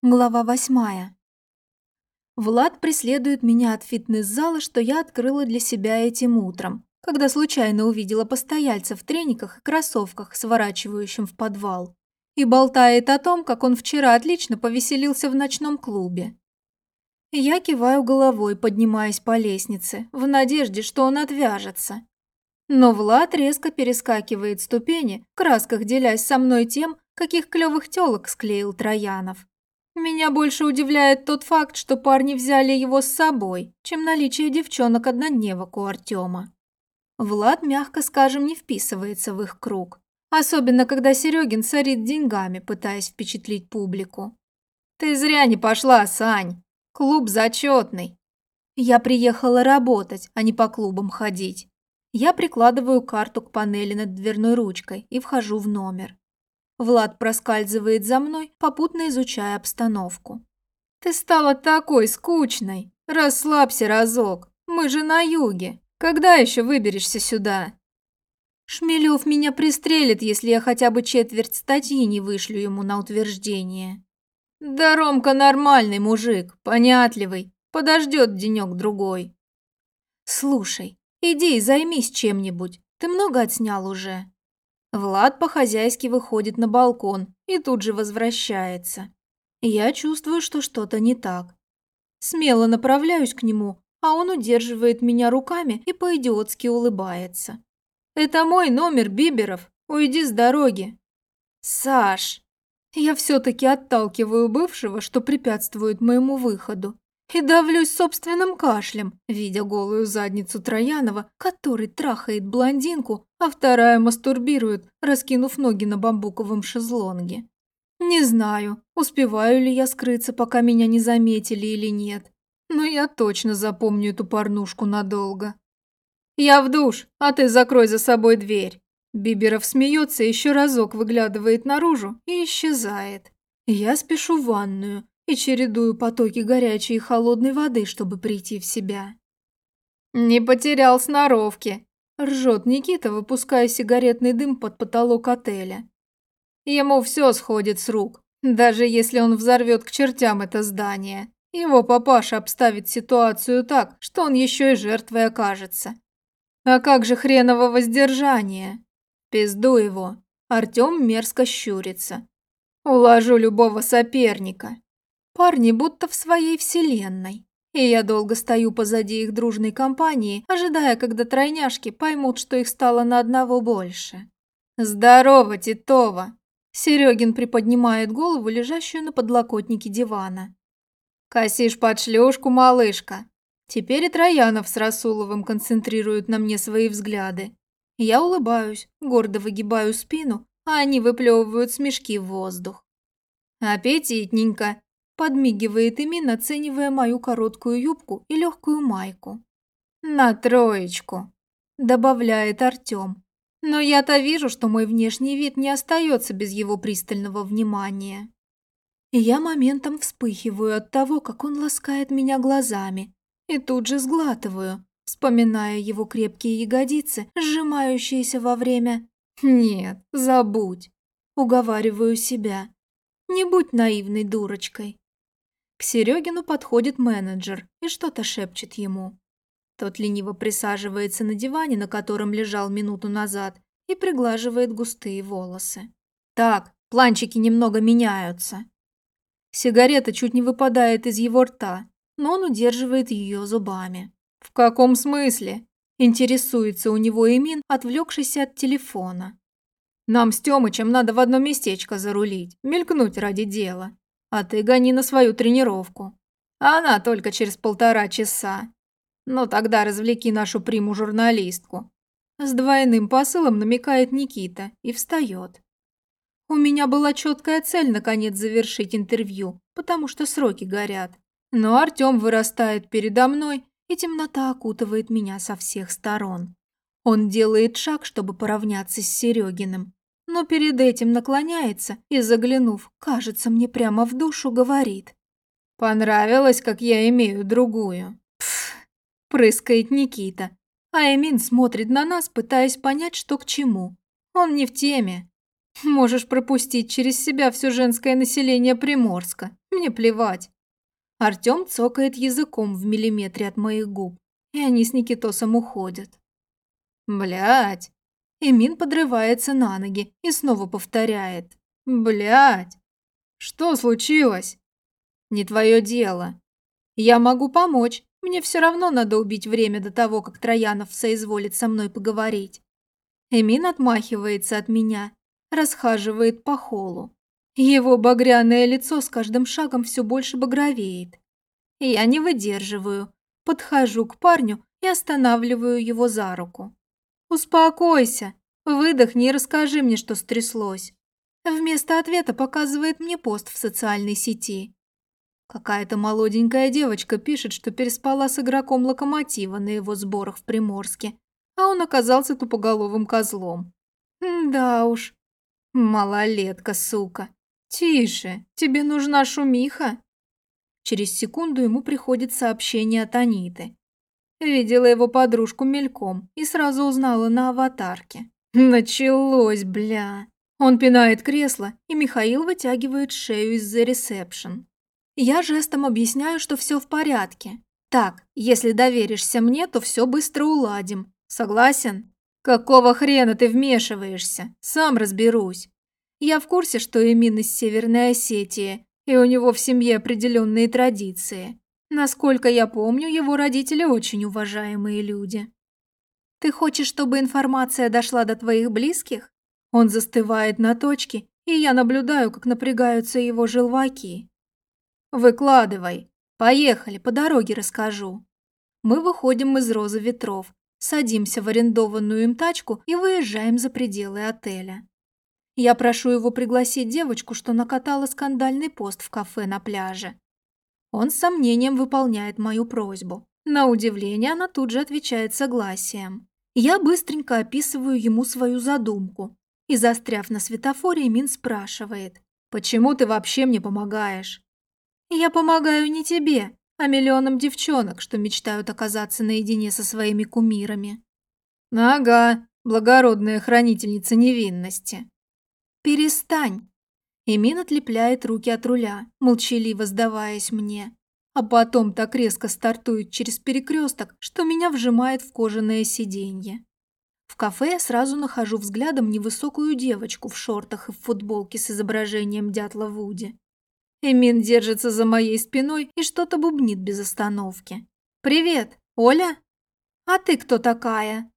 Глава 8. Влад преследует меня от фитнес-зала, что я открыла для себя этим утром, когда случайно увидела постояльца в трениках и кроссовках, сворачивающим в подвал, и болтает о том, как он вчера отлично повеселился в ночном клубе. Я киваю головой, поднимаясь по лестнице, в надежде, что он отвяжется. Но Влад резко перескакивает ступени, в красках делясь со мной тем, каких клёвых тёлок склеил Троянов. Меня больше удивляет тот факт, что парни взяли его с собой, чем наличие девчонок-однодневок у Артема. Влад, мягко скажем, не вписывается в их круг. Особенно, когда Серегин сорит деньгами, пытаясь впечатлить публику. «Ты зря не пошла, Сань. Клуб зачетный. Я приехала работать, а не по клубам ходить. Я прикладываю карту к панели над дверной ручкой и вхожу в номер. Влад проскальзывает за мной, попутно изучая обстановку. «Ты стала такой скучной! Расслабься разок! Мы же на юге! Когда еще выберешься сюда?» Шмелев меня пристрелит, если я хотя бы четверть статьи не вышлю ему на утверждение. Да Ромка нормальный мужик, понятливый, подождет денек-другой. Слушай, иди и займись чем-нибудь, ты много отснял уже. Влад по-хозяйски выходит на балкон и тут же возвращается. Я чувствую, что что-то не так. Смело направляюсь к нему, а он удерживает меня руками и по-идиотски улыбается. «Это мой номер, Биберов, уйди с дороги». «Саш!» Я все-таки отталкиваю бывшего, что препятствует моему выходу, и давлюсь собственным кашлем, видя голую задницу Троянова, который трахает блондинку, а вторая мастурбирует, раскинув ноги на бамбуковом шезлонге. Не знаю, успеваю ли я скрыться, пока меня не заметили или нет, но я точно запомню эту порнушку надолго. «Я в душ, а ты закрой за собой дверь». Биберов смеется, еще разок выглядывает наружу и исчезает. Я спешу в ванную и чередую потоки горячей и холодной воды, чтобы прийти в себя. «Не потерял сноровки», – ржет Никита, выпуская сигаретный дым под потолок отеля. Ему все сходит с рук, даже если он взорвет к чертям это здание. Его папаша обставит ситуацию так, что он еще и жертвой окажется. А как же хреново воздержание? Пизду его. Артем мерзко щурится. Уложу любого соперника. Парни будто в своей вселенной. И я долго стою позади их дружной компании, ожидая, когда тройняшки поймут, что их стало на одного больше. «Здорово, Титова!» Серегин приподнимает голову, лежащую на подлокотнике дивана. «Косишь под шлюшку, малышка!» Теперь и Троянов с Расуловым концентрируют на мне свои взгляды. Я улыбаюсь, гордо выгибаю спину, а они выплевывают смешки в воздух. «Аппетитненько!» – подмигивает Эмин, оценивая мою короткую юбку и легкую майку. «На троечку!» – добавляет Артем. Но я-то вижу, что мой внешний вид не остается без его пристального внимания. Я моментом вспыхиваю от того, как он ласкает меня глазами, и тут же сглатываю, вспоминая его крепкие ягодицы, сжимающиеся во время... Нет, забудь. Уговариваю себя. Не будь наивной дурочкой. К Серегину подходит менеджер и что-то шепчет ему. Тот лениво присаживается на диване, на котором лежал минуту назад, и приглаживает густые волосы. Так, планчики немного меняются. Сигарета чуть не выпадает из его рта, но он удерживает ее зубами. «В каком смысле?» – интересуется у него Эмин, отвлекшийся от телефона. «Нам с Тёмычем надо в одно местечко зарулить, мелькнуть ради дела. А ты гони на свою тренировку. Она только через 1,5 часа. Ну тогда развлеки нашу приму-журналистку». С двойным посылом намекает Никита и встает. У меня была четкая цель наконец завершить интервью, потому что сроки горят. Но Артем вырастает передо мной, и темнота окутывает меня со всех сторон. Он делает шаг, чтобы поравняться с Серегиным, но перед этим наклоняется и, заглянув, кажется, мне прямо в душу, говорит. «Понравилось, как я имею другую?» «Пф!» – прыскает Никита, а Эмин смотрит на нас, пытаясь понять, что к чему. Он не в теме. Можешь пропустить через себя все женское население Приморска. Мне плевать. Артём цокает языком в миллиметре от моих губ, и они с Никитосом уходят. Блядь. Эмин подрывается на ноги и снова повторяет. Блядь. Что случилось? Не твое дело. Я могу помочь. Мне все равно надо убить время до того, как Троянов соизволит со мной поговорить. Эмин отмахивается от меня, расхаживает по холлу. Его багряное лицо с каждым шагом все больше багровеет. Я не выдерживаю, подхожу к парню и останавливаю его за руку. «Успокойся, выдохни и расскажи мне, что стряслось». Вместо ответа показывает мне пост в социальной сети. Какая-то молоденькая девочка пишет, что переспала с игроком «Локомотива» на его сборах в Приморске, а он оказался тупоголовым козлом. Да уж, малолетка, сука. Тише, тебе нужна шумиха. Через секунду ему приходит сообщение от Аниты. Видела его подружку мельком и сразу узнала на аватарке. Началось, бля. Он пинает кресло, и Михаил вытягивает шею из-за ресепшн. Я жестом объясняю, что все в порядке. Так, если доверишься мне, то все быстро уладим. Согласен? Какого хрена ты вмешиваешься? Сам разберусь. Я в курсе, что Эмин из Северной Осетии, и у него в семье определенные традиции. Насколько я помню, его родители очень уважаемые люди. Ты хочешь, чтобы информация дошла до твоих близких? Он застывает на точке, и я наблюдаю, как напрягаются его желваки. Выкладывай. Поехали, по дороге расскажу. Мы выходим из Розы Ветров, садимся в арендованную им тачку и выезжаем за пределы отеля. Я прошу его пригласить девочку, что накатала скандальный пост в кафе на пляже. Он с сомнением выполняет мою просьбу. На удивление, она тут же отвечает согласием. Я быстренько описываю ему свою задумку. И, застряв на светофоре, Мин спрашивает: «Почему ты вообще мне помогаешь?» «Я помогаю не тебе, а миллионам девчонок, что мечтают оказаться наедине со своими кумирами». «Ага, благородная хранительница невинности». «Перестань!» Эмин отлепляет руки от руля, молчаливо сдаваясь мне, а потом так резко стартует через перекресток, что меня вжимает в кожаное сиденье. В кафе я сразу нахожу взглядом невысокую девочку в шортах и в футболке с изображением дятла Вуди. Эмин держится за моей спиной и что-то бубнит без остановки. «Привет, Оля? А ты кто такая?»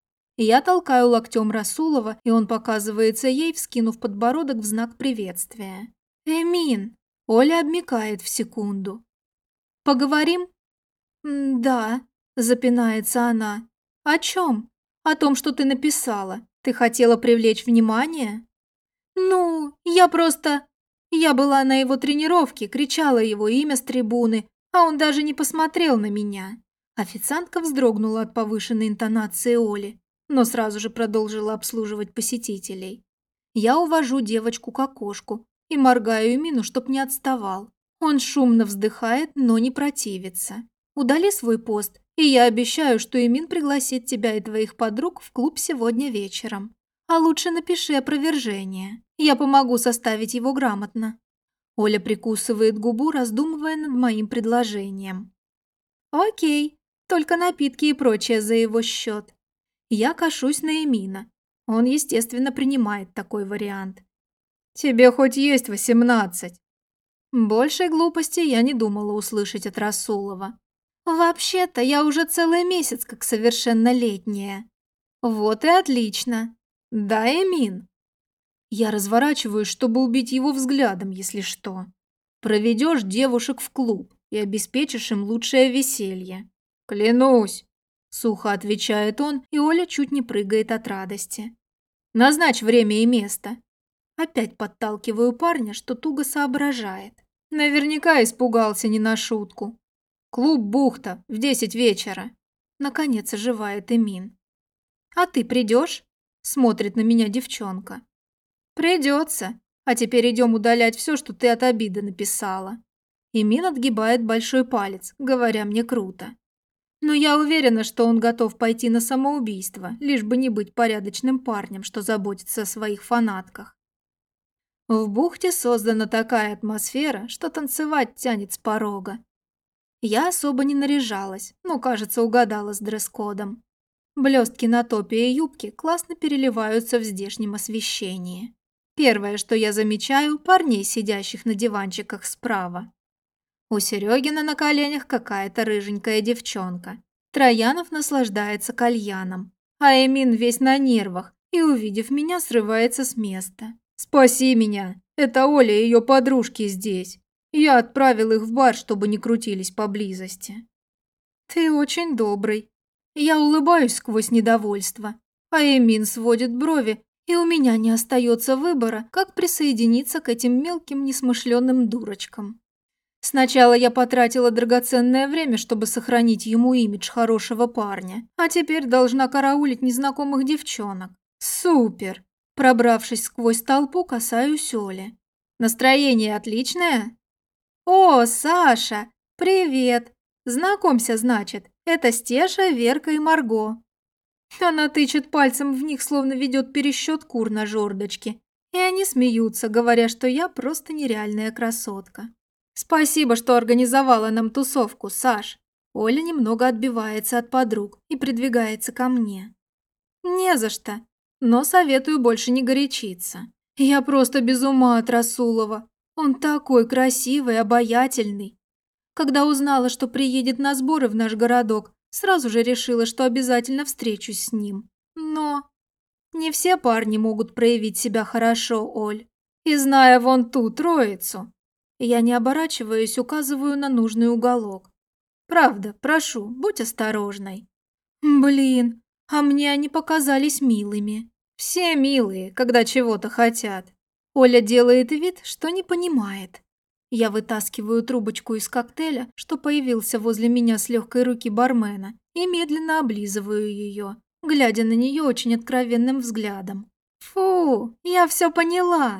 Я толкаю локтем Расулова, и он показывается ей, вскинув подбородок в знак приветствия. «Эмин!» Оля обмякает в секунду. «Поговорим?» «Да», – запинается она. «О чем? О том, что ты написала. Ты хотела привлечь внимание?» «Ну, я просто...» Я была на его тренировке, кричала его имя с трибуны, а он даже не посмотрел на меня. Официантка вздрогнула от повышенной интонации Оли, но сразу же продолжила обслуживать посетителей. Я увожу девочку к окошку и моргаю Эмину, чтоб не отставал. Он шумно вздыхает, но не противится. «Удали свой пост, и я обещаю, что Эмин пригласит тебя и твоих подруг в клуб сегодня вечером. А лучше напиши опровержение. Я помогу составить его грамотно». Оля прикусывает губу, раздумывая над моим предложением. «Окей, только напитки и прочее за его счет». Я кашусь на Эмина. Он, естественно, принимает такой вариант. «Тебе хоть есть 18?» Большей глупости я не думала услышать от Расулова. «Вообще-то я уже целый месяц как совершеннолетняя». «Вот и отлично. Да, Эмин?» Я разворачиваюсь, чтобы убить его взглядом, если что. «Проведешь девушек в клуб и обеспечишь им лучшее веселье». «Клянусь!» – сухо отвечает он, и Оля чуть не прыгает от радости. «Назначь время и место». Опять подталкиваю парня, что туго соображает. Наверняка испугался не на шутку. «Клуб «Бухта» в 10 вечера». Наконец оживает Эмин. «А ты придешь?» – смотрит на меня девчонка. «Придется. А теперь идем удалять все, что ты от обиды написала». Эмин отгибает большой палец, говоря мне круто. Но я уверена, что он готов пойти на самоубийство, лишь бы не быть порядочным парнем, что заботится о своих фанатках. В бухте создана такая атмосфера, что танцевать тянет с порога. Я особо не наряжалась, но, кажется, угадала с дресс-кодом. Блестки на топе и юбке классно переливаются в здешнем освещении. Первое, что я замечаю, парней, сидящих на диванчиках справа. У Серегина на коленях какая-то рыженькая девчонка. Троянов наслаждается кальяном, а Эмин весь на нервах и, увидев меня, срывается с места. «Спаси меня! Это Оля и ее подружки здесь. Я отправил их в бар, чтобы не крутились поблизости». «Ты очень добрый». Я улыбаюсь сквозь недовольство, а Эмин сводит брови, и у меня не остается выбора, как присоединиться к этим мелким несмышленным дурочкам. Сначала я потратила драгоценное время, чтобы сохранить ему имидж хорошего парня, а теперь должна караулить незнакомых девчонок. Супер! Пробравшись сквозь толпу, касаюсь Оли. Настроение отличное? О, Саша! Привет! Знакомься, значит, это Стеша, Верка и Марго. Она тычет пальцем в них, словно ведет пересчет кур на жердочке. И они смеются, говоря, что я просто нереальная красотка. Спасибо, что организовала нам тусовку, Саш. Оля немного отбивается от подруг и придвигается ко мне. Не за что, но советую больше не горячиться. Я просто без ума от Расулова. Он такой красивый, обаятельный. Когда узнала, что приедет на сборы в наш городок, сразу же решила, что обязательно встречусь с ним. Но не все парни могут проявить себя хорошо, Оль. И зная вон ту троицу, я, не оборачиваясь, указываю на нужный уголок. Правда, прошу, будь осторожной. Блин, а мне они показались милыми. Все милые, когда чего-то хотят. Оля делает вид, что не понимает. Я вытаскиваю трубочку из коктейля, что появился возле меня с легкой руки бармена, и медленно облизываю ее, глядя на нее очень откровенным взглядом. Фу, я все поняла.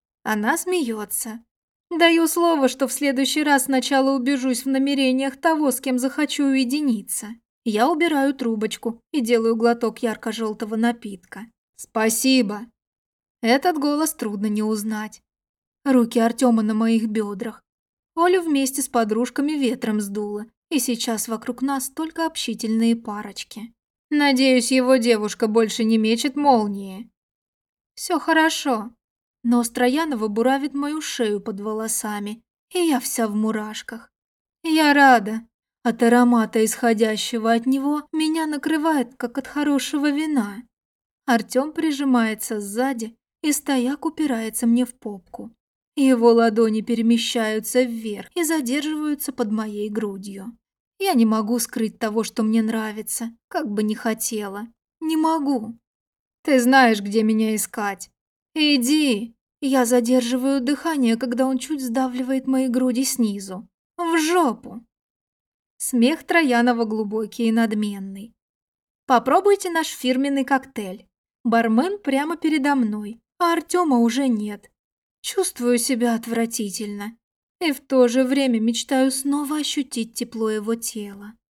Она смеется. Даю слово, что в следующий раз сначала убежусь в намерениях того, с кем захочу уединиться. Я убираю трубочку и делаю глоток ярко-желтого напитка. Спасибо. Этот голос трудно не узнать. Руки Артема на моих бедрах. Олю вместе с подружками ветром сдуло, и сейчас вокруг нас только общительные парочки. Надеюсь, его девушка больше не мечет молнии. Все хорошо. Нос Троянова буравит мою шею под волосами, и я вся в мурашках. Я рада. От аромата, исходящего от него, меня накрывает, как от хорошего вина. Артем прижимается сзади, и стояк упирается мне в попку. Его ладони перемещаются вверх и задерживаются под моей грудью. Я не могу скрыть того, что мне нравится, как бы ни хотела. Не могу. Ты знаешь, где меня искать. Иди. Я задерживаю дыхание, когда он чуть сдавливает мои груди снизу. В жопу. Смех Троянова глубокий и надменный. Попробуйте наш фирменный коктейль. Бармен прямо передо мной, а Артема уже нет. Чувствую себя отвратительно. И в то же время мечтаю снова ощутить тепло его тела.